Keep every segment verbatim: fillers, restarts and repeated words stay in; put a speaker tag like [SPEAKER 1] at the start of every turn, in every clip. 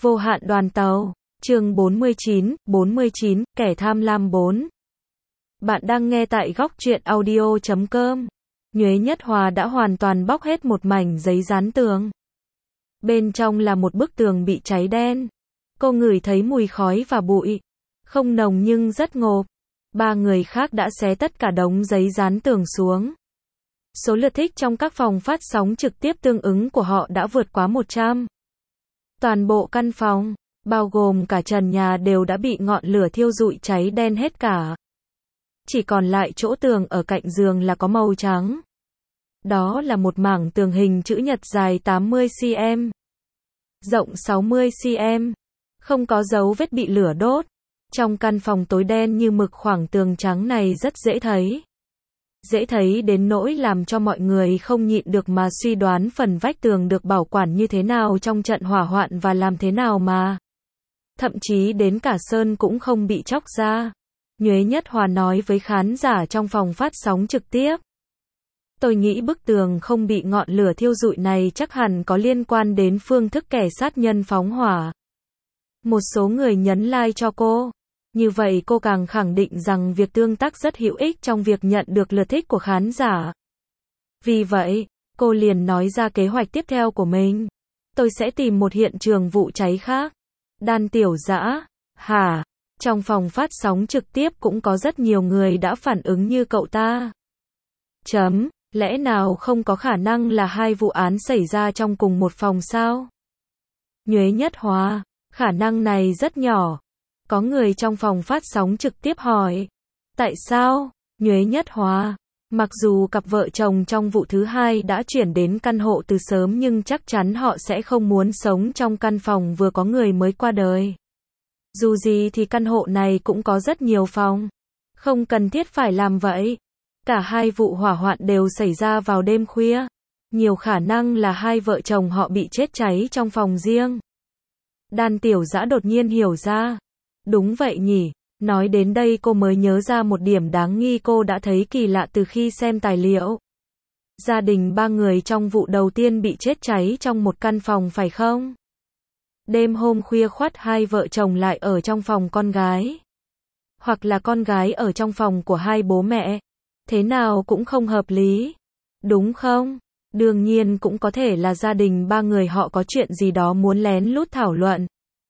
[SPEAKER 1] Vô hạn đoàn tàu, chương bốn mươi chín, bốn mươi chín, kẻ tham lam bốn. Bạn đang nghe tại góc truyện audio chấm com. Nhuế Nhất Hòa đã hoàn toàn bóc hết một mảnh giấy dán tường. Bên trong là một bức tường bị cháy đen. Cô ngửi thấy mùi khói và bụi. Không nồng nhưng rất ngộp. Ba người khác đã xé tất cả đống giấy dán tường xuống. Số lượt thích trong các phòng phát sóng trực tiếp tương ứng của họ đã vượt quá một trăm. Toàn bộ căn phòng, bao gồm cả trần nhà đều đã bị ngọn lửa thiêu rụi cháy đen hết cả. Chỉ còn lại chỗ tường ở cạnh giường là có màu trắng. Đó là một mảng tường hình chữ nhật dài tám mươi xăng-ti-mét, rộng sáu mươi xăng-ti-mét, không có dấu vết bị lửa đốt. Trong căn phòng tối đen như mực, khoảng tường trắng này rất dễ thấy. Dễ thấy đến nỗi làm cho mọi người không nhịn được mà suy đoán phần vách tường được bảo quản như thế nào trong trận hỏa hoạn và làm thế nào mà. Thậm chí đến cả sơn cũng không bị chóc ra. Nhuế Nhất Hòa nói với khán giả trong phòng phát sóng trực tiếp. Tôi nghĩ bức tường không bị ngọn lửa thiêu rụi này chắc hẳn có liên quan đến phương thức kẻ sát nhân phóng hỏa. Một số người nhấn like cho cô. Như vậy cô càng khẳng định rằng việc tương tác rất hữu ích trong việc nhận được lượt thích của khán giả. Vì vậy, cô liền nói ra kế hoạch tiếp theo của mình. Tôi sẽ tìm một hiện trường vụ cháy khác. Đan Tiểu Dã, hả? Trong phòng phát sóng trực tiếp cũng có rất nhiều người đã phản ứng như cậu ta. Chấm, lẽ nào không có khả năng là hai vụ án xảy ra trong cùng một phòng sao? Nhuế Nhất Hòa, khả năng này rất nhỏ. Có người trong phòng phát sóng trực tiếp hỏi. Tại sao? Nhuế Nhất Hòa, mặc dù cặp vợ chồng trong vụ thứ hai đã chuyển đến căn hộ từ sớm nhưng chắc chắn họ sẽ không muốn sống trong căn phòng vừa có người mới qua đời. Dù gì thì căn hộ này cũng có rất nhiều phòng. Không cần thiết phải làm vậy. Cả hai vụ hỏa hoạn đều xảy ra vào đêm khuya. Nhiều khả năng là hai vợ chồng họ bị chết cháy trong phòng riêng. Đan Tiểu Dã đột nhiên hiểu ra. Đúng vậy nhỉ, nói đến đây cô mới nhớ ra một điểm đáng nghi cô đã thấy kỳ lạ từ khi xem tài liệu. Gia đình ba người trong vụ đầu tiên bị chết cháy trong một căn phòng phải không? Đêm hôm khuya khoắt hai vợ chồng lại ở trong phòng con gái. Hoặc là con gái ở trong phòng của hai bố mẹ. Thế nào cũng không hợp lý. Đúng không? Đương nhiên cũng có thể là gia đình ba người họ có chuyện gì đó muốn lén lút thảo luận.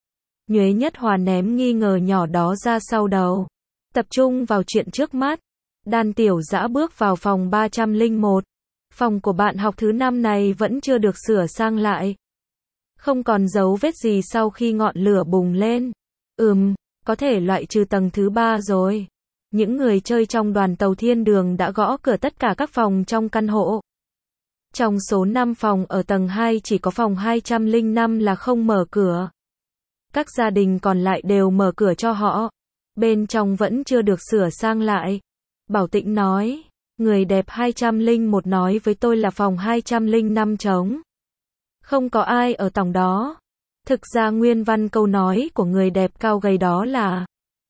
[SPEAKER 1] Nhuế Nhất Hòa ném nghi ngờ nhỏ đó ra sau đầu. Tập trung vào chuyện trước mắt. Đan Tiểu Dã bước vào phòng ba trăm lẻ một. Phòng của bạn học thứ năm này vẫn chưa được sửa sang lại. Không còn dấu vết gì sau khi ngọn lửa bùng lên. Ừm, có thể loại trừ tầng thứ ba rồi. Những người chơi trong đoàn tàu thiên đường đã gõ cửa tất cả các phòng trong căn hộ. Trong số năm phòng ở tầng hai chỉ có phòng hai trăm lẻ năm là không mở cửa. Các gia đình còn lại đều mở cửa cho họ. Bên trong vẫn chưa được sửa sang lại. Bảo Tĩnh nói, người đẹp hai trăm lẻ một nói với tôi là phòng hai trăm lẻ năm trống. Không có ai ở tầng đó. Thực ra nguyên văn câu nói của người đẹp cao gầy đó là: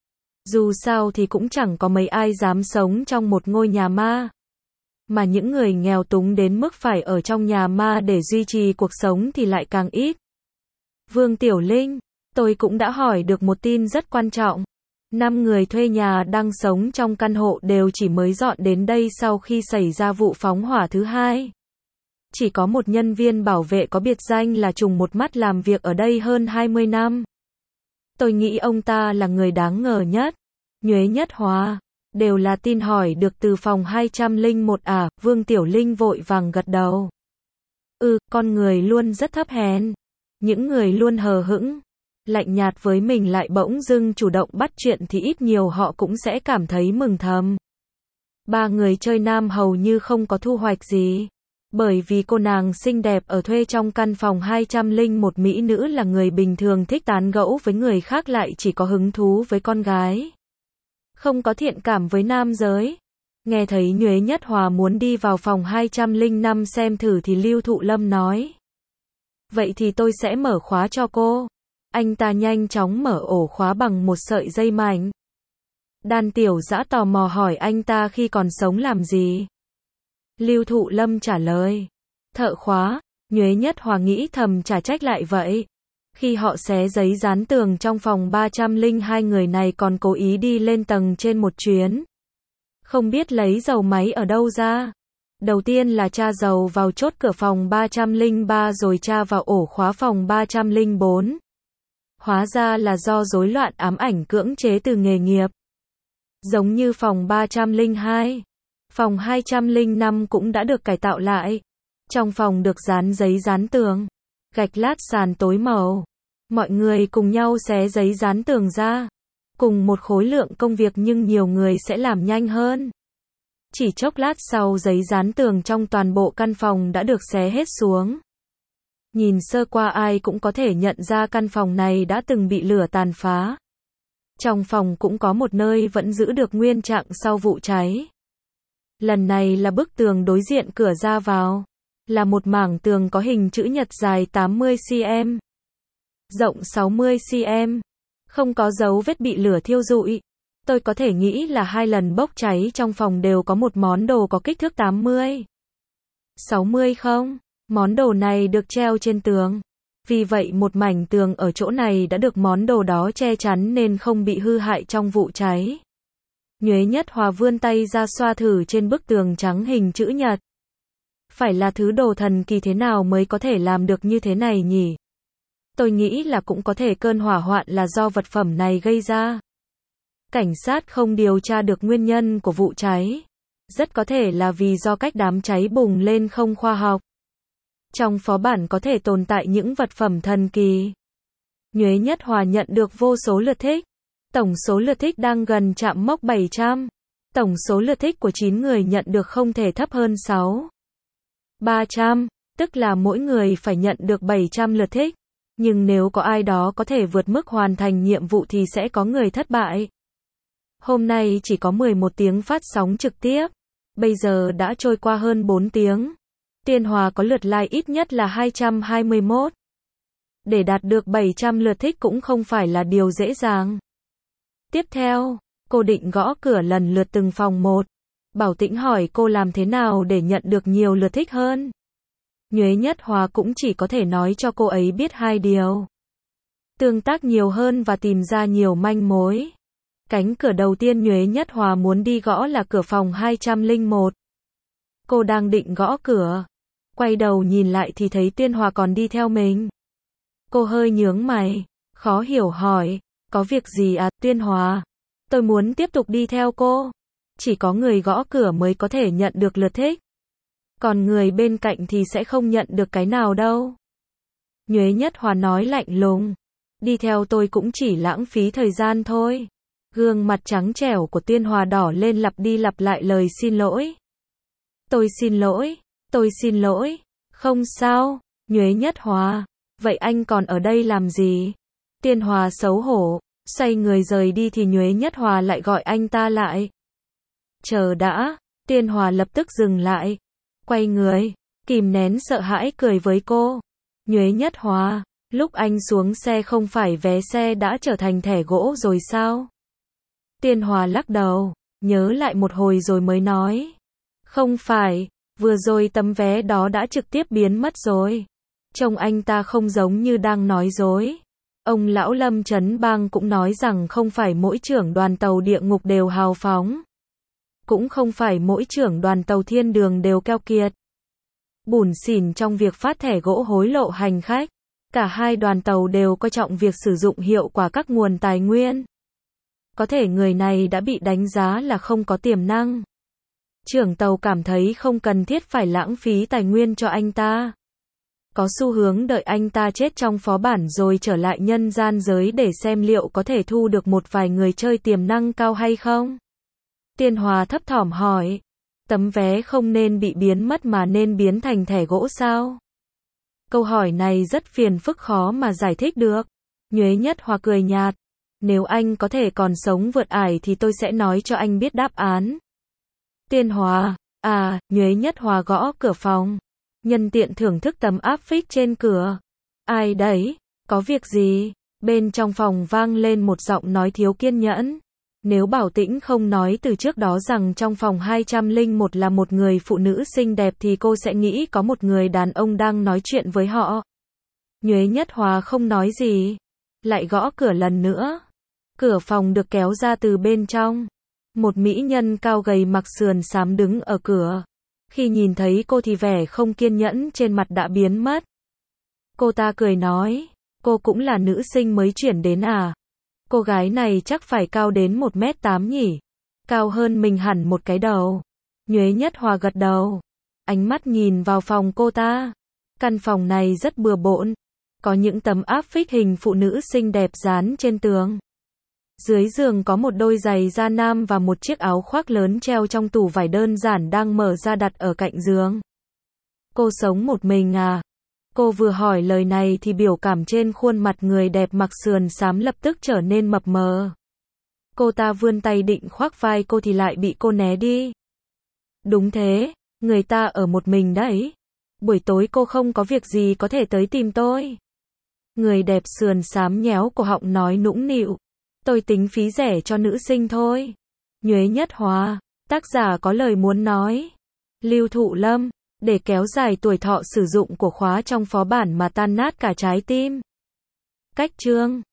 [SPEAKER 1] dù sao thì cũng chẳng có mấy ai dám sống trong một ngôi nhà ma. Mà những người nghèo túng đến mức phải ở trong nhà ma để duy trì cuộc sống thì lại càng ít. Vương Tiểu Linh, tôi cũng đã hỏi được một tin rất quan trọng. Năm người thuê nhà đang sống trong căn hộ đều chỉ mới dọn đến đây sau khi xảy ra vụ phóng hỏa thứ hai. Chỉ có một nhân viên bảo vệ có biệt danh là Trùng Một Mắt làm việc ở đây hơn hai mươi năm. Tôi nghĩ ông ta là người đáng ngờ nhất. Nhuế Nhất Hòa, đều là tin hỏi được từ phòng hai trăm lẻ một à? Vương Tiểu Linh vội vàng gật đầu. Ừ, con người luôn rất thấp hèn. Những người luôn hờ hững, lạnh nhạt với mình lại bỗng dưng chủ động bắt chuyện thì ít nhiều họ cũng sẽ cảm thấy mừng thầm. Ba người chơi nam hầu như không có thu hoạch gì. Bởi vì cô nàng xinh đẹp ở thuê trong căn phòng hai trăm lẻ một mỹ nữ là người bình thường thích tán gẫu với người khác lại chỉ có hứng thú với con gái. Không có thiện cảm với nam giới. Nghe thấy Nhuế Nhất Hòa muốn đi vào phòng hai trăm lẻ năm xem thử thì Lưu Thụ Lâm nói. Vậy thì tôi sẽ mở khóa cho cô. Anh ta nhanh chóng mở ổ khóa bằng một sợi dây mảnh. Đan Tiểu Dã tò mò hỏi anh ta khi còn sống làm gì. Lưu Thụ Lâm trả lời. Thợ khóa. Nhuế Nhất Hòa nghĩ thầm chả trách lại vậy. Khi họ xé giấy dán tường trong phòng ba trăm lẻ hai, người này còn cố ý đi lên tầng trên một chuyến. Không biết lấy dầu máy ở đâu ra. Đầu tiên là tra dầu vào chốt cửa phòng ba trăm lẻ ba rồi tra vào ổ khóa phòng ba trăm lẻ bốn. Hóa ra là do rối loạn ám ảnh cưỡng chế từ nghề nghiệp. Giống như phòng ba trăm lẻ hai, phòng hai trăm lẻ năm cũng đã được cải tạo lại. Trong phòng được dán giấy dán tường, gạch lát sàn tối màu. Mọi người cùng nhau xé giấy dán tường ra. Cùng một khối lượng công việc nhưng nhiều người sẽ làm nhanh hơn. Chỉ chốc lát sau giấy dán tường trong toàn bộ căn phòng đã được xé hết xuống. Nhìn sơ qua ai cũng có thể nhận ra căn phòng này đã từng bị lửa tàn phá. Trong phòng cũng có một nơi vẫn giữ được nguyên trạng sau vụ cháy. Lần này là bức tường đối diện cửa ra vào. Là một mảng tường có hình chữ nhật dài tám mươi xăng-ti-mét, rộng sáu mươi xăng-ti-mét. Không có dấu vết bị lửa thiêu rụi. Tôi có thể nghĩ là hai lần bốc cháy trong phòng đều có một món đồ có kích thước tám mươi, sáu mươi không? Món đồ này được treo trên tường. Vì vậy một mảnh tường ở chỗ này đã được món đồ đó che chắn nên không bị hư hại trong vụ cháy. Nhuế Nhất Hòa vươn tay ra xoa thử trên bức tường trắng hình chữ nhật. Phải là thứ đồ thần kỳ thế nào mới có thể làm được như thế này nhỉ? Tôi nghĩ là cũng có thể cơn hỏa hoạn là do vật phẩm này gây ra. Cảnh sát không điều tra được nguyên nhân của vụ cháy. Rất có thể là vì do cách đám cháy bùng lên không khoa học. Trong phó bản có thể tồn tại những vật phẩm thần kỳ. Nhuế Nhất Hòa nhận được vô số lượt thích. Tổng số lượt thích đang gần chạm mốc bảy trăm. Tổng số lượt thích của chín người nhận được không thể thấp hơn sáu ba trăm, tức là mỗi người phải nhận được bảy trăm lượt thích. Nhưng nếu có ai đó có thể vượt mức hoàn thành nhiệm vụ thì sẽ có người thất bại. Hôm nay chỉ có mười một tiếng phát sóng trực tiếp. Bây giờ đã trôi qua hơn bốn tiếng. Tiên Hòa có lượt like ít nhất là hai trăm hai mươi mốt. Để đạt được bảy trăm lượt thích cũng không phải là điều dễ dàng. Tiếp theo, cô định gõ cửa lần lượt từng phòng một. Bảo Tĩnh hỏi cô làm thế nào để nhận được nhiều lượt thích hơn. Nhuế Nhất Hòa cũng chỉ có thể nói cho cô ấy biết hai điều. Tương tác nhiều hơn và tìm ra nhiều manh mối. Cánh cửa đầu tiên Nhuế Nhất Hòa muốn đi gõ là cửa phòng hai trăm lẻ một. Cô đang định gõ cửa. Quay đầu nhìn lại thì thấy Tiên Hòa còn đi theo mình. Cô hơi nhướng mày. Khó hiểu hỏi. Có việc gì à Tiên Hòa? Tôi muốn tiếp tục đi theo cô. Chỉ có người gõ cửa mới có thể nhận được lượt thích. Còn người bên cạnh thì sẽ không nhận được cái nào đâu. Nhuế Nhất Hòa nói lạnh lùng. Đi theo tôi cũng chỉ lãng phí thời gian thôi. Gương mặt trắng trẻo của Tiên Hòa đỏ lên lặp đi lặp lại lời xin lỗi. Tôi xin lỗi, tôi xin lỗi. Không sao, Nhuế Nhất Hòa. Vậy anh còn ở đây làm gì? Tiên Hòa xấu hổ, xoay người rời đi thì Nhuế Nhất Hòa lại gọi anh ta lại. Chờ đã, Tiên Hòa lập tức dừng lại. Quay người, kìm nén sợ hãi cười với cô. Nhuế Nhất Hòa, lúc anh xuống xe không phải vé xe đã trở thành thẻ gỗ rồi sao? Tiên Hòa lắc đầu, nhớ lại một hồi rồi mới nói. Không phải, vừa rồi tấm vé đó đã trực tiếp biến mất rồi. Trông anh ta không giống như đang nói dối. Ông lão Lâm Chấn Bang cũng nói rằng không phải mỗi trưởng đoàn tàu địa ngục đều hào phóng. Cũng không phải mỗi trưởng đoàn tàu thiên đường đều keo kiệt. Bủn xỉn trong việc phát thẻ gỗ hối lộ hành khách. Cả hai đoàn tàu đều coi trọng việc sử dụng hiệu quả các nguồn tài nguyên. Có thể người này đã bị đánh giá là không có tiềm năng. Trưởng tàu cảm thấy không cần thiết phải lãng phí tài nguyên cho anh ta. Có xu hướng đợi anh ta chết trong phó bản rồi trở lại nhân gian giới để xem liệu có thể thu được một vài người chơi tiềm năng cao hay không. Tiên Hòa thấp thỏm hỏi. Tấm vé không nên bị biến mất mà nên biến thành thẻ gỗ sao? Câu hỏi này rất phiền phức khó mà giải thích được. Nhuế Nhất Hòa cười nhạt. Nếu anh có thể còn sống vượt ải thì tôi sẽ nói cho anh biết đáp án. Tiên Hòa, à, Nhuế Nhất Hòa gõ cửa phòng. Nhân tiện thưởng thức tấm áp phích trên cửa. Ai đấy? Có việc gì? Bên trong phòng vang lên một giọng nói thiếu kiên nhẫn. Nếu Bảo Tĩnh không nói từ trước đó rằng trong phòng hai trăm lẻ một là một người phụ nữ xinh đẹp thì cô sẽ nghĩ có một người đàn ông đang nói chuyện với họ. Nhuế Nhất Hòa không nói gì, lại gõ cửa lần nữa. Cửa phòng được kéo ra từ bên trong. Một mỹ nhân cao gầy mặc sườn xám đứng ở cửa. Khi nhìn thấy cô thì vẻ không kiên nhẫn trên mặt đã biến mất. Cô ta cười nói, cô cũng là nữ sinh mới chuyển đến à? Cô gái này chắc phải cao đến một mét tám nhỉ? Cao hơn mình hẳn một cái đầu. Nhuế Nhất Hòa gật đầu. Ánh mắt nhìn vào phòng cô ta. Căn phòng này rất bừa bộn. Có những tấm áp phích hình phụ nữ xinh đẹp dán trên tường. Dưới giường có một đôi giày da nam và một chiếc áo khoác lớn treo trong tủ vải đơn giản đang mở ra đặt ở cạnh giường. Cô sống một mình à? Cô vừa hỏi lời này thì biểu cảm trên khuôn mặt người đẹp mặc sườn xám lập tức trở nên mập mờ. Cô ta vươn tay định khoác vai cô thì lại bị cô né đi. Đúng thế, người ta ở một mình đấy. Buổi tối cô không có việc gì có thể tới tìm tôi. Người đẹp sườn xám nhéo cổ họng nói nũng nịu. Tôi tính phí rẻ cho nữ sinh thôi. Nhuế Nhất Hòa, tác giả có lời muốn nói. Lưu Thụ Lâm, để kéo dài tuổi thọ sử dụng của khóa trong phó bản mà tan nát cả trái tim. Cách chương